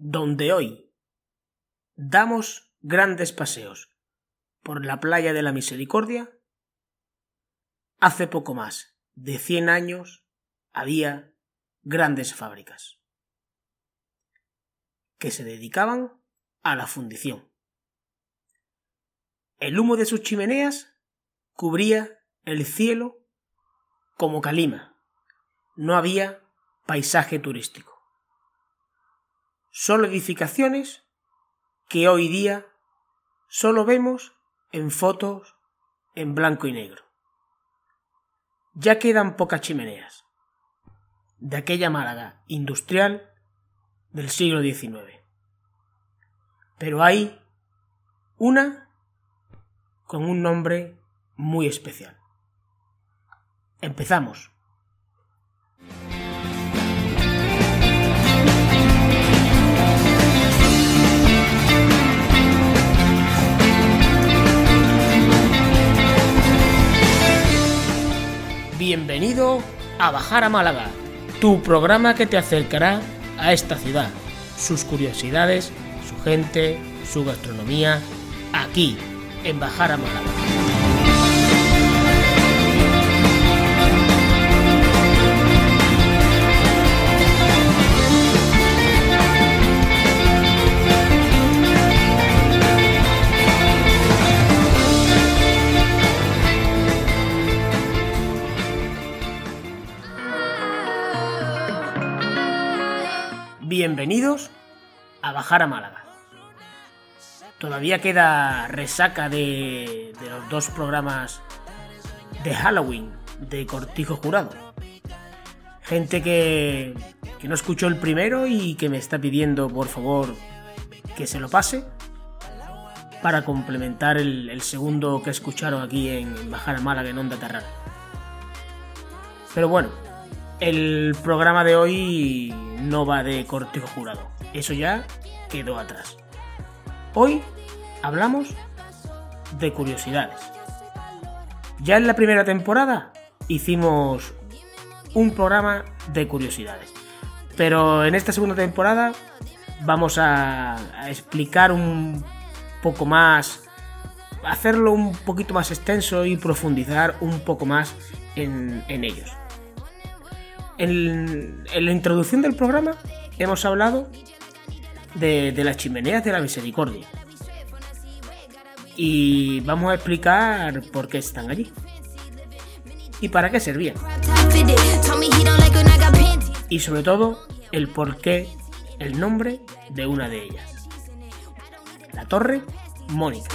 donde hoy damos grandes paseos por la playa de la Misericordia, hace poco más de 100 años había grandes fábricas que se dedicaban a la fundición. El humo de sus chimeneas cubría el cielo como calima. No había paisaje turístico. Solo edificaciones que hoy día solo vemos en fotos en blanco y negro. Ya quedan pocas chimeneas de aquella Málaga industrial del siglo XIX. Pero hay una con un nombre muy especial. Empezamos. Bienvenido a Bajar a Málaga, tu programa que te acercará a esta ciudad, sus curiosidades, su gente, su gastronomía, aquí, en Bajar a Málaga. Bienvenidos a Bajar a Málaga. Todavía queda resaca de los dos programas de Halloween de Cortijo Jurado. Gente que no escuchó el primero y que me está pidiendo por favor que se lo pase para complementar el segundo que escucharon aquí en Bajar a Málaga en Onda Terral. Pero bueno, el programa de hoy no va de Cortijo Jurado. Eso ya quedó atrás. Hoy hablamos de curiosidades. Ya en la primera temporada hicimos un programa de curiosidades. Pero en esta segunda temporada vamos a explicar un poco más, hacerlo un poquito más extenso y profundizar un poco más en ellos. En la introducción del programa hemos hablado de las chimeneas de la Misericordia y vamos a explicar por qué están allí y para qué servían, y sobre todo el porqué, el nombre de una de ellas, la Torre Mónica.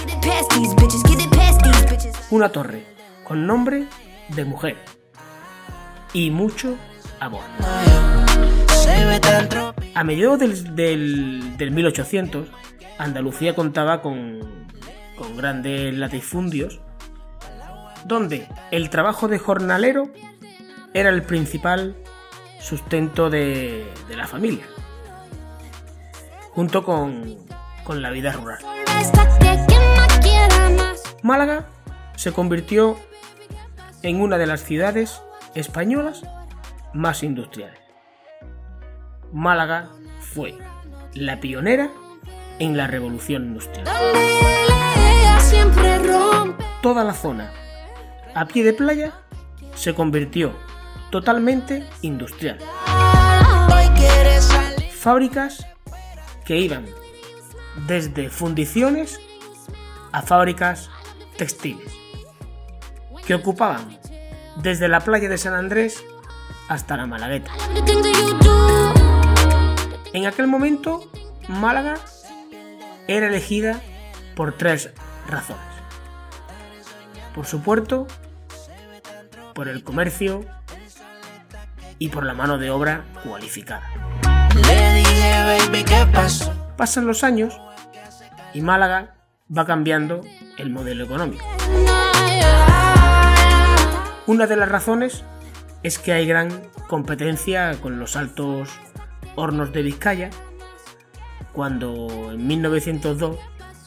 Una torre con nombre de mujer y mucho amor. A mediados del 1800, Andalucía contaba con grandes latifundios donde el trabajo de jornalero era el principal sustento de la familia, junto con la vida rural. Málaga se convirtió en una de las ciudades españolas más industriales. Málaga fue la pionera en la revolución industrial. Toda la zona a pie de playa se convirtió totalmente industrial. Fábricas que iban desde fundiciones a fábricas textiles, que ocupaban desde la playa de San Andrés hasta la Malagueta. En aquel momento, Málaga era elegida por 3 razones. Por su puerto, por el comercio y por la mano de obra cualificada. Pasan los años y Málaga va cambiando el modelo económico. Una de las razones es que hay gran competencia con los altos hornos de Vizcaya, cuando en 1902,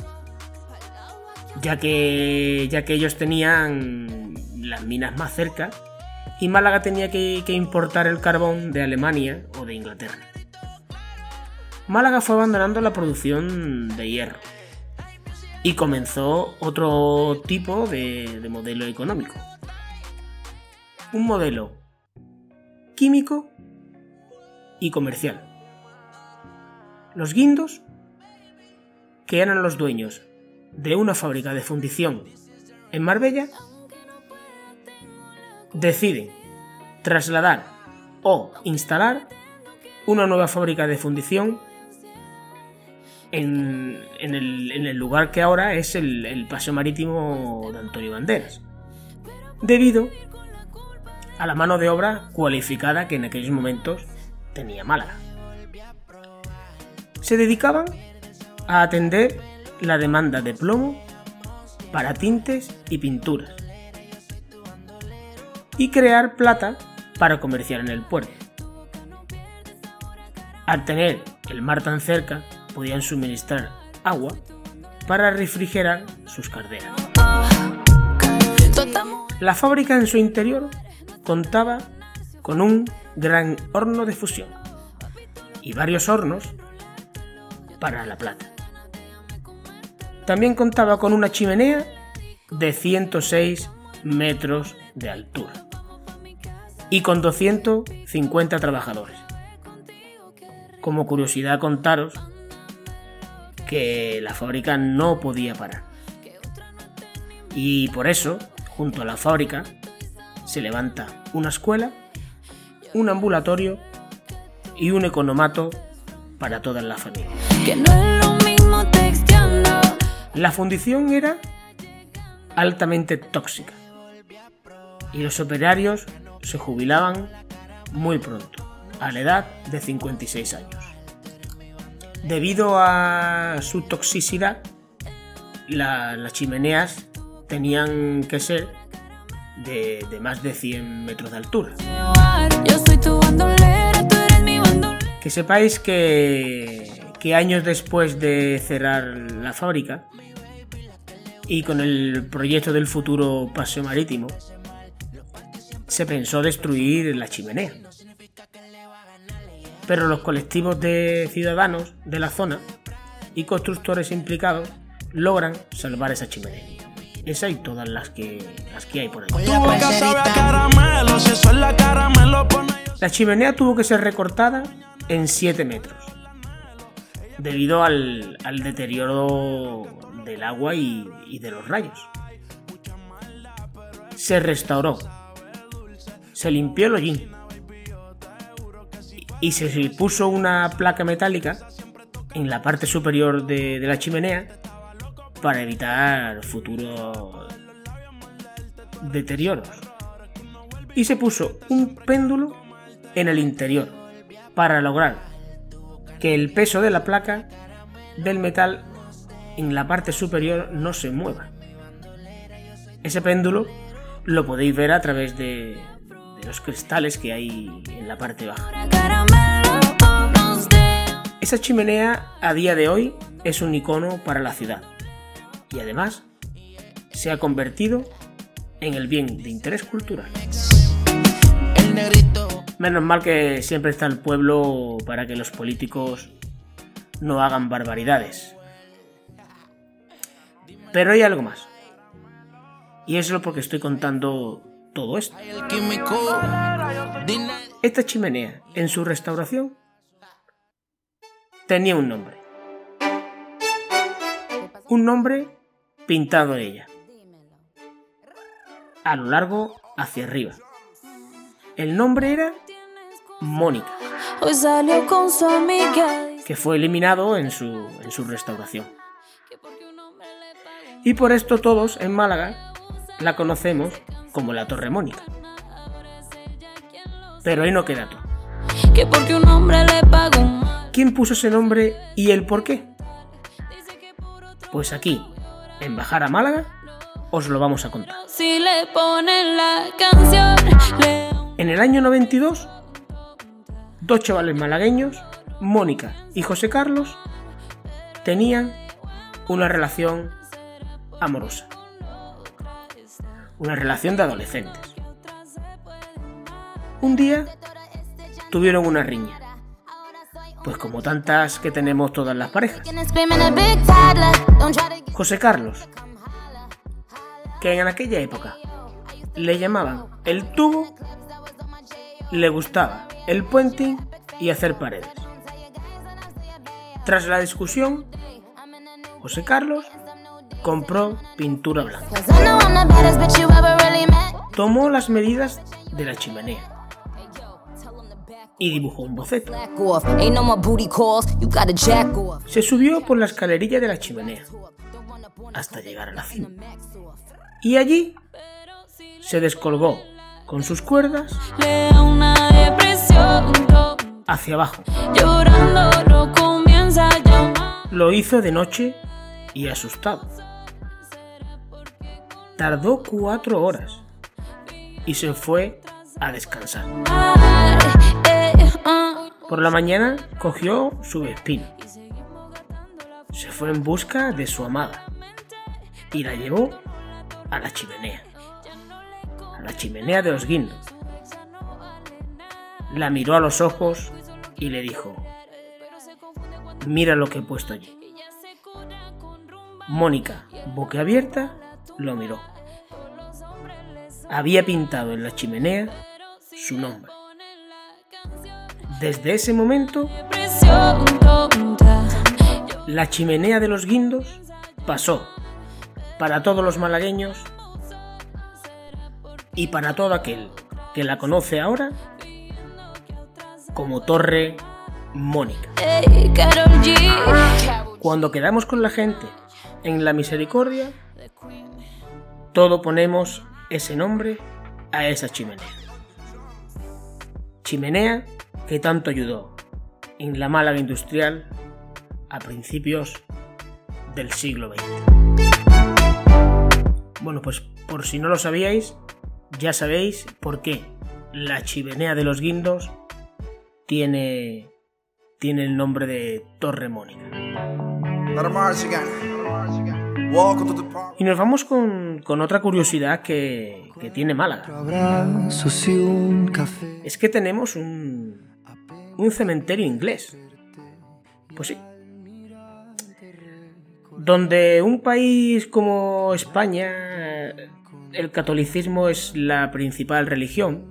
ya que ellos tenían las minas más cerca y Málaga tenía que importar el carbón de Alemania o de Inglaterra. Málaga fue abandonando la producción de hierro y comenzó otro tipo de modelo económico. Un modelo químico y comercial. Los guindos, que eran los dueños de una fábrica de fundición en Marbella, deciden trasladar o instalar una nueva fábrica de fundición en el lugar que ahora es el Paseo Marítimo de Antonio Banderas, debido a la mano de obra cualificada que en aquellos momentos tenía Málaga. Se dedicaban a atender la demanda de plomo para tintes y pinturas y crear plata para comerciar en el puerto. Al tener el mar tan cerca, podían suministrar agua para refrigerar sus calderas. La fábrica en su interior contaba con un gran horno de fusión y varios hornos para la plata. También contaba con una chimenea de 106 metros de altura y con 250 trabajadores. Como curiosidad contaros que la fábrica no podía parar. Y por eso, junto a la fábrica, se levanta una escuela, un ambulatorio y un economato para todas las familias. La fundición era altamente tóxica y los operarios se jubilaban muy pronto, a la edad de 56 años. Debido a su toxicidad, las chimeneas tenían que ser de más de 100 metros de altura. Que sepáis que años después de cerrar la fábrica y con el proyecto del futuro paseo marítimo, se pensó destruir la chimenea. Pero los colectivos de ciudadanos de la zona y constructores implicados logran salvar esa chimenea. Esa y todas las que hay por ahí. La chimenea tuvo que ser recortada en 7 metros debido al deterioro del agua y de los rayos. Se restauró, se limpió el hollín y se puso una placa metálica en la parte superior de la chimenea para evitar futuros deterioros. Y se puso un péndulo en el interior para lograr que el peso de la placa del metal en la parte superior no se mueva. Ese péndulo lo podéis ver a través de los cristales que hay en la parte baja. Esa chimenea a día de hoy es un icono para la ciudad y además se ha convertido en el bien de interés cultural. Menos mal que siempre está el pueblo para que los políticos no hagan barbaridades. Pero hay algo más. Y eso es porque estoy contando todo esto. Esta chimenea, en su restauración, tenía un nombre. Un nombre pintado en ella. A lo largo hacia arriba. El nombre era Mónica, que fue eliminado en su restauración. Y por esto todos en Málaga la conocemos como la Torre Mónica. Pero ahí no queda todo. ¿Quién puso ese nombre y el por qué? Pues aquí, en Bajar a Málaga, os lo vamos a contar. En el año 92, dos chavales malagueños, Mónica y José Carlos, tenían una relación amorosa. Una relación de adolescentes. Un día tuvieron una riña. Pues como tantas que tenemos todas las parejas. José Carlos, que en aquella época le llamaban el tubo, le gustaba el puenting y hacer paredes. Tras la discusión, José Carlos compró pintura blanca. Tomó las medidas de la chimenea y dibujó un boceto. Se subió por la escalerilla de la chimenea hasta llegar a la cima. Y allí se descolgó con sus cuerdas hacia abajo. Lo hizo de noche y asustado. Tardó 4 horas y se fue a descansar. Por la mañana cogió su Vespino. Se fue en busca de su amada y la llevó a la chimenea de los guindos. La miró a los ojos y le dijo: mira lo que he puesto allí. Mónica, boquiabierta, lo miró. Había pintado en la chimenea su nombre. Desde ese momento, la chimenea de los guindos pasó para todos los malagueños y para todo aquel que la conoce ahora como Torre Mónica. Cuando quedamos con la gente en la Misericordia, todo ponemos ese nombre a esa chimenea. Chimenea que tanto ayudó en la Málaga industrial a principios del siglo XX. Bueno, pues por si no lo sabíais, ya sabéis por qué la chimenea de los guindos tiene el nombre de Torre Mónica. Y nos vamos con otra curiosidad que tiene Málaga. Es que tenemos un cementerio inglés. Pues sí. Donde un país como España, el catolicismo es la principal religión.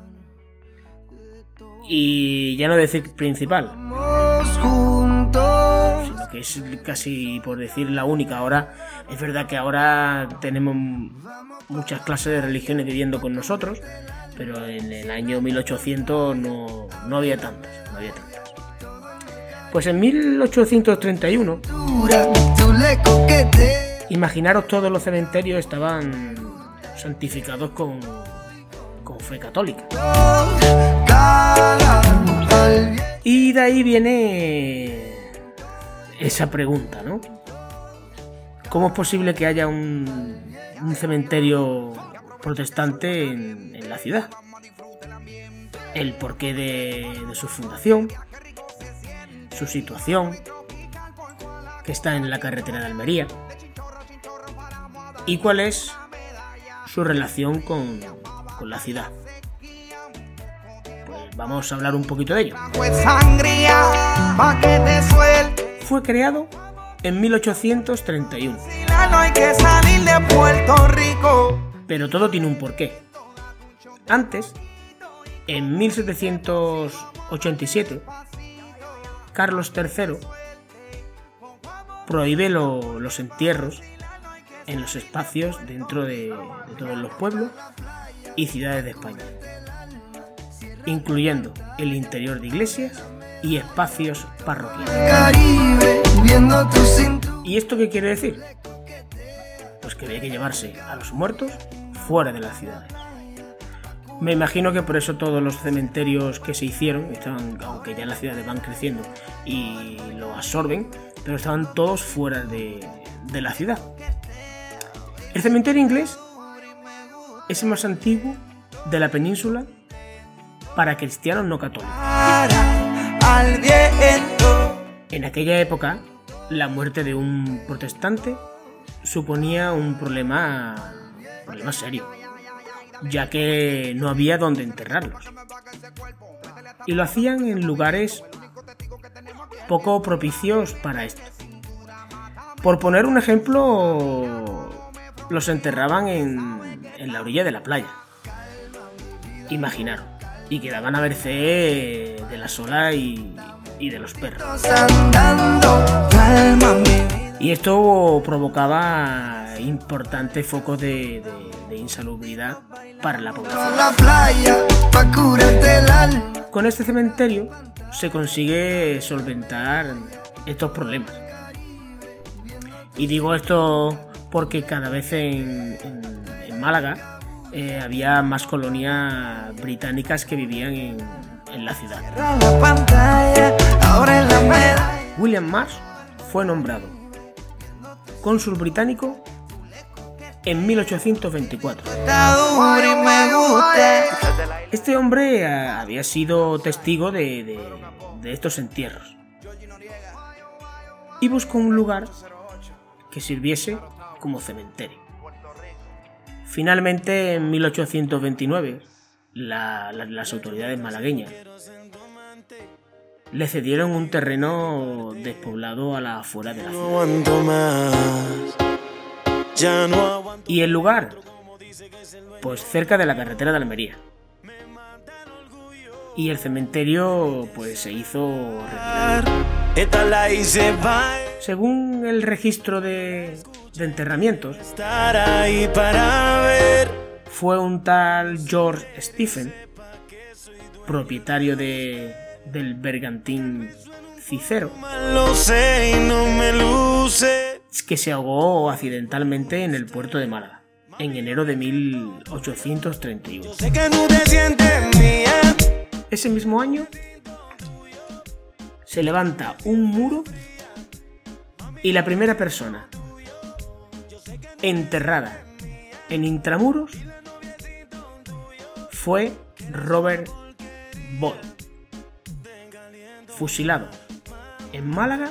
Y ya no decir principal, sino que es casi, por decir, la única. Ahora es verdad que ahora tenemos muchas clases de religiones viviendo con nosotros, pero en el año 1800 no había tantas. Pues en 1831, imaginaros, todos los cementerios estaban santificados con fe católica. Y de ahí viene esa pregunta, ¿no? ¿Cómo es posible que haya un cementerio protestante en la ciudad? El porqué de su fundación, su situación, que está en la carretera de Almería, y cuál es su relación con la ciudad. Pues vamos a hablar un poquito de ello. Fue creado en 1831. Pero todo tiene un porqué. Antes, en 1787, Carlos III prohíbe los entierros en los espacios dentro de todos los pueblos y ciudades de España, incluyendo el interior de iglesias y espacios parroquiales. ¿Y esto qué quiere decir? Pues que había que llevarse a los muertos fuera de las ciudades. Me imagino que por eso todos los cementerios que se hicieron estaban, aunque ya las ciudades van creciendo y lo absorben, pero estaban todos fuera de la ciudad. El cementerio inglés es el más antiguo de la península para cristianos no católicos. En aquella época, la muerte de un protestante suponía un problema serio, ya que no había dónde enterrarlos. Y lo hacían en lugares poco propicios para esto. Por poner un ejemplo, los enterraban en la orilla de la playa. Imaginaros. Y quedaban a merced de la olas y de los perros. Y esto provocaba importantes focos de insalubridad para la población. Con este cementerio se consigue solventar estos problemas. Y digo esto porque cada vez en Málaga había más colonias británicas que vivían en la ciudad. William Marsh fue nombrado cónsul británico en 1824. Este hombre había sido testigo de estos entierros y buscó un lugar que sirviese como cementerio. Finalmente, en 1829, las autoridades malagueñas le cedieron un terreno despoblado a la afuera de la ciudad. Y el lugar, pues cerca de la carretera de Almería. Y el cementerio, pues se hizo regular. Según el registro de enterramientos, fue un tal George Stephen, propietario del bergantín Cicero, que se ahogó accidentalmente en el puerto de Málaga en enero de 1831. Ese mismo año se levanta un muro y la primera persona enterrada en intramuros fue Robert Boyd, fusilado en Málaga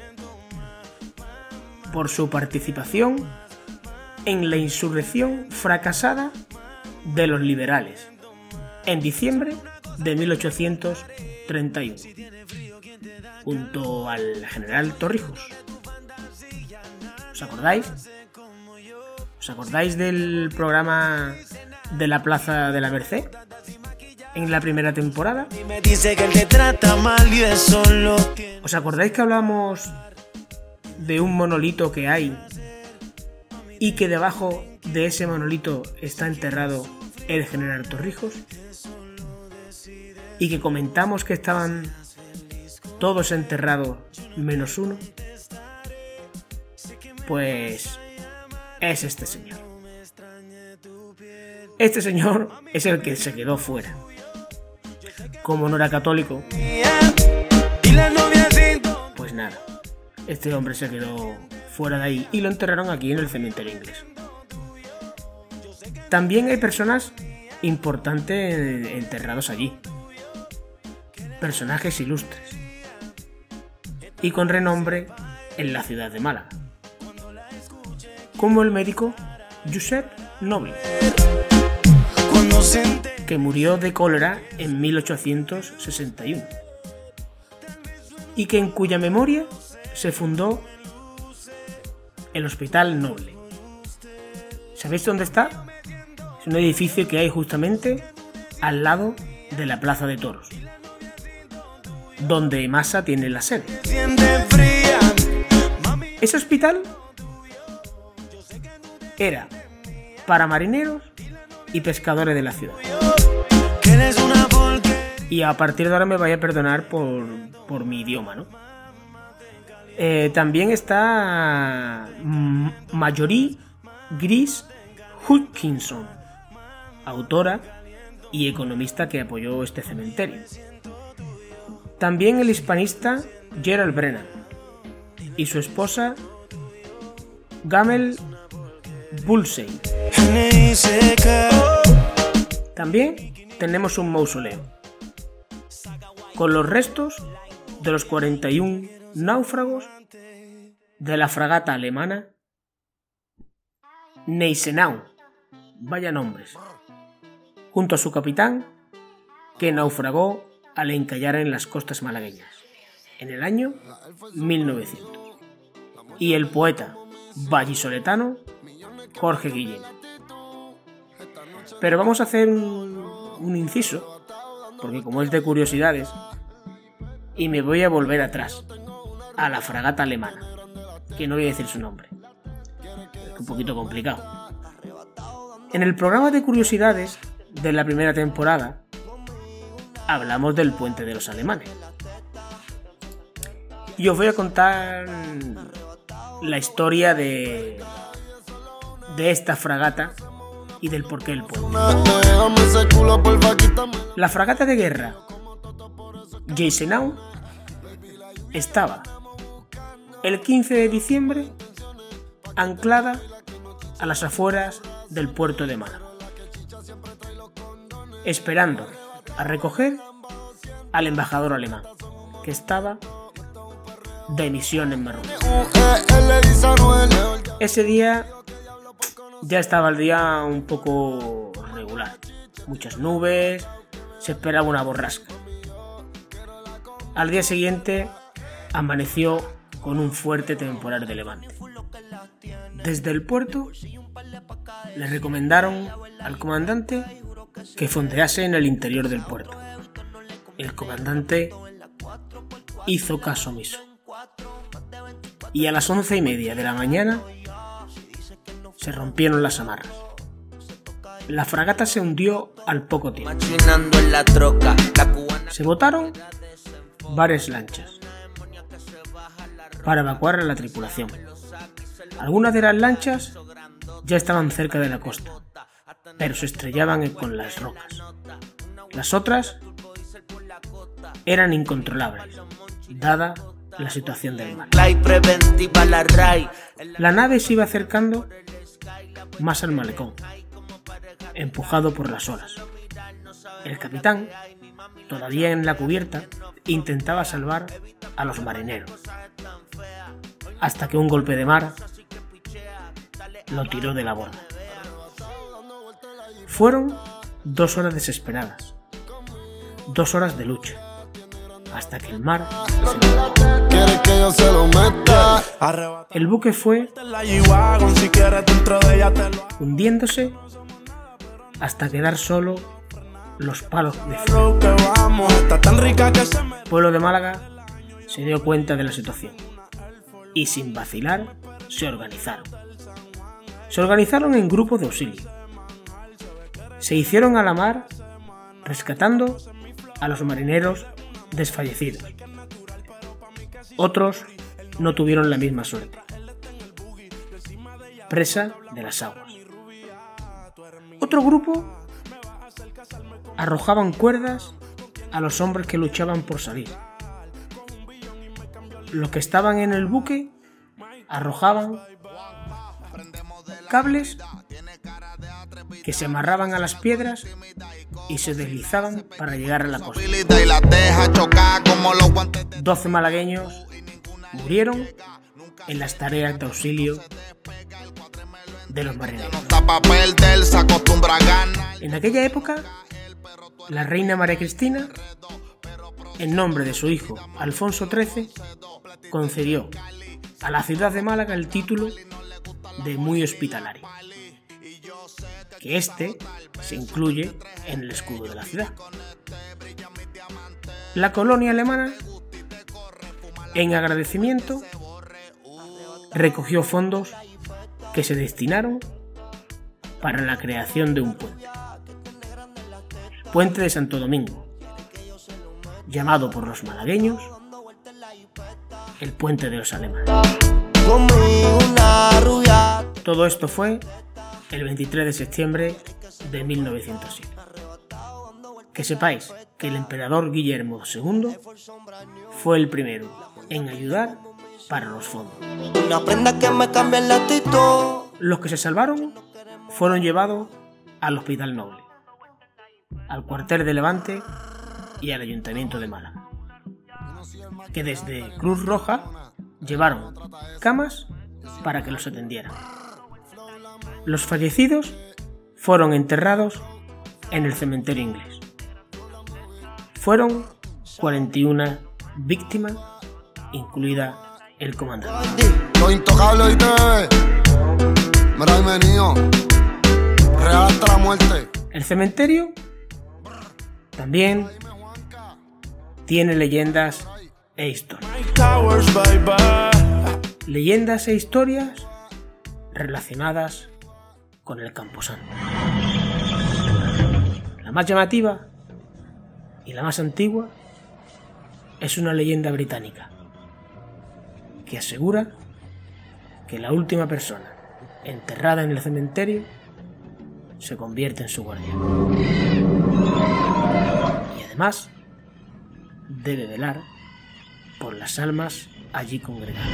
por su participación en la insurrección fracasada de los liberales en diciembre de 1831, junto al general Torrijos. ¿Os acordáis? ¿Os acordáis del programa de la Plaza de la Merced? En la primera temporada. ¿Os acordáis que hablamos de un monolito que hay y que debajo de ese monolito está enterrado el general Torrijos? Y que comentamos que estaban todos enterrados menos uno. Pues es este señor. Este señor es el que se quedó fuera. Como no era católico, pues nada, este hombre se quedó fuera de ahí y lo enterraron aquí en el cementerio inglés. También hay personas importantes enterrados allí, personajes ilustres y con renombre en la ciudad de Málaga, como el médico Josep Noble, que murió de cólera en 1861 y que en cuya memoria se fundó el Hospital Noble. ¿Sabéis dónde está? Es un edificio que hay justamente al lado de la Plaza de Toros, donde Massa tiene la sede. Ese hospital era para marineros y pescadores de la ciudad. Y a partir de ahora me vaya a perdonar por mi idioma, ¿no? También está Marjorie Gris Hutchinson, autora y economista que apoyó este cementerio. También el hispanista Gerald Brennan y su esposa Gamel Bulsey. También tenemos un mausoleo con los restos de los 41 náufragos de la fragata alemana Gneisenau, vaya nombres, junto a su capitán, que naufragó al encallar en las costas malagueñas. en el año 1900. Y el poeta vallisoletano Jorge Guillén. Pero vamos a hacer un inciso, porque como es de curiosidades, y me voy a volver atrás, a la fragata alemana, que no voy a decir su nombre, es un poquito complicado. En el programa de curiosidades de la primera temporada hablamos del puente de los alemanes. Y os voy a contar la historia de esta fragata y del porqué del puente. La fragata de guerra Gneisenau estaba el 15 de diciembre anclada a las afueras del puerto de Málaga, esperando a recoger al embajador alemán, que estaba de misión en Marruecos. Ese día ya estaba el día un poco regular, muchas nubes, se esperaba una borrasca. Al día siguiente amaneció con un fuerte temporal de levante. Desde el puerto le recomendaron al comandante que fondease en el interior del puerto. El comandante hizo caso omiso. Y a las 11:30 de la mañana se rompieron las amarras. La fragata se hundió al poco tiempo. Se botaron varias lanchas para evacuar a la tripulación. Algunas de las lanchas ya estaban cerca de la costa, pero se estrellaban con las rocas. Las otras eran incontrolables, dada la situación del mar. La nave se iba acercando más al malecón, empujado por las olas. El capitán, todavía en la cubierta, intentaba salvar a los marineros, hasta que un golpe de mar lo tiró de la borda. Fueron 2 horas desesperadas, 2 horas de lucha, hasta que el mar el buque fue hundiéndose hasta quedar solo los palos de fuego. El pueblo de Málaga se dio cuenta de la situación y sin vacilar se organizaron. Se organizaron en grupos de auxilio. Se hicieron a la mar rescatando a los marineros desfallecidos. Otros no tuvieron la misma suerte, presa de las aguas. Otro grupo arrojaban cuerdas a los hombres que luchaban por salir. Los que estaban en el buque arrojaban cables que se amarraban a las piedras y se deslizaban para llegar a la costa. 12 malagueños murieron en las tareas de auxilio de los marineros. En aquella época, la reina María Cristina, en nombre de su hijo Alfonso XIII, concedió a la ciudad de Málaga el título de muy hospitalaria, que este se incluye en el escudo de la ciudad. La colonia alemana, en agradecimiento, recogió fondos que se destinaron para la creación de un puente. Puente de Santo Domingo, llamado por los malagueños el Puente de los Alemanes. Todo esto fue el 23 de septiembre de 1907. Que sepáis que el emperador Guillermo II fue el primero en ayudar para los fondos. Los que se salvaron fueron llevados al Hospital Noble, al cuartel de Levante y al Ayuntamiento de Málaga, que desde Cruz Roja llevaron camas para que los atendieran. Los fallecidos fueron enterrados en el cementerio inglés. Fueron 41 víctimas incluida el comandante. Los intocables y TV. Mira, venido. Real hasta la muerte. El cementerio también tiene leyendas e historias. Leyendas e historias relacionadas con el Camposanto. La más llamativa y la más antigua es una leyenda británica que asegura que la última persona enterrada en el cementerio se convierte en su guardián. Y además debe velar por las almas allí congregadas.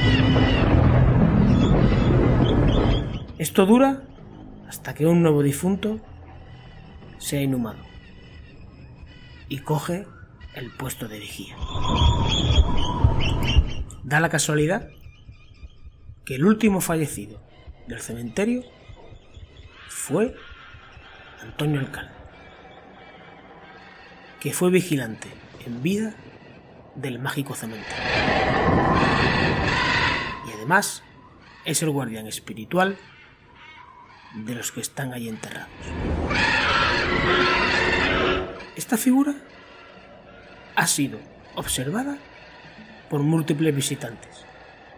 Esto dura hasta que un nuevo difunto sea inhumado y coge el puesto de vigía. Da la casualidad que el último fallecido del cementerio fue Antonio Alcalde, que fue vigilante en vida del mágico cementerio. Y además es el guardián espiritual de los que están allí enterrados. Esta figura ha sido observada por múltiples visitantes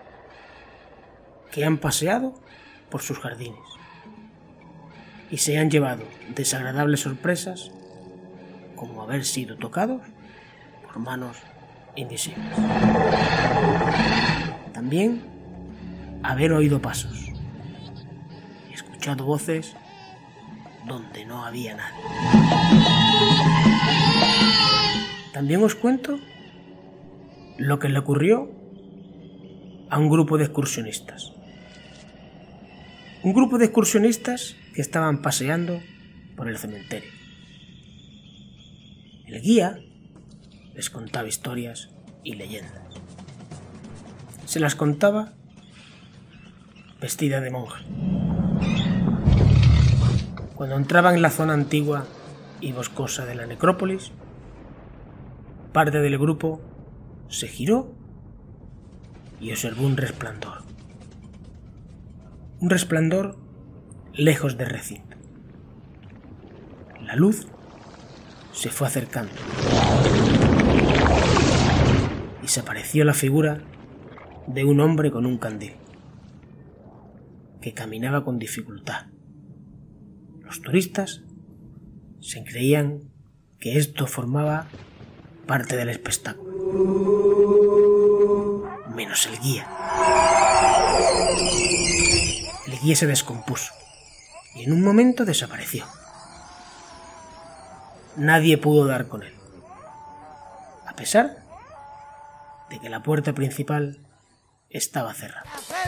que han paseado por sus jardines y se han llevado desagradables sorpresas, como haber sido tocados por manos invisibles. También haber oído pasos y escuchado voces donde no había nadie. También os cuento lo que le ocurrió a un grupo de excursionistas. Un grupo de excursionistas que estaban paseando por el cementerio. El guía les contaba historias y leyendas. Se las contaba vestida de monja. Cuando entraban en la zona antigua y boscosa de la necrópolis, parte del grupo se giró y observó un resplandor. Un resplandor lejos del recinto. La luz se fue acercando y se apareció la figura de un hombre con un candil que caminaba con dificultad. Los turistas se creían que esto formaba parte del espectáculo, menos el guía. El guía se descompuso y en un momento desapareció. Nadie pudo dar con él, a pesar de que la puerta principal estaba cerrada.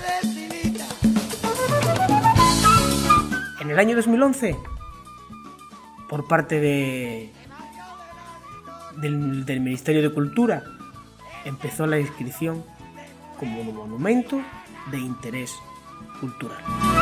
En el año 2011, por parte del Ministerio de Cultura, empezó la inscripción como un monumento de interés cultural.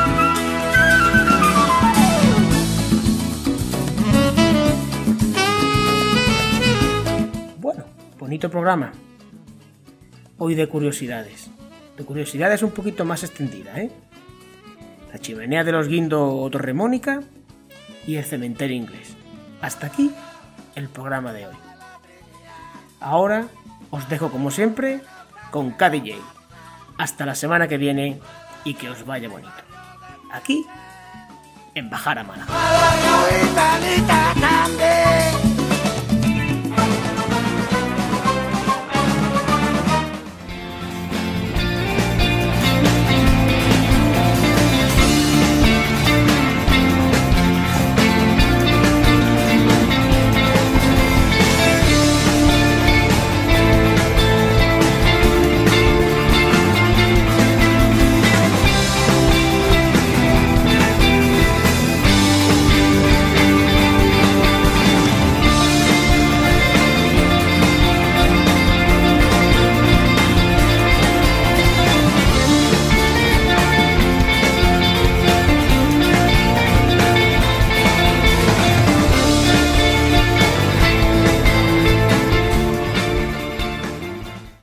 Bueno, bonito programa. Hoy de curiosidades. De curiosidades un poquito más extendida, ¿eh? La chimenea de los Guindo Torremónica y el cementerio inglés. Hasta aquí el programa de hoy. Ahora os dejo como siempre con KDJ. Hasta la semana que viene y que os vaya bonito. Aquí en Bajar a Málaga.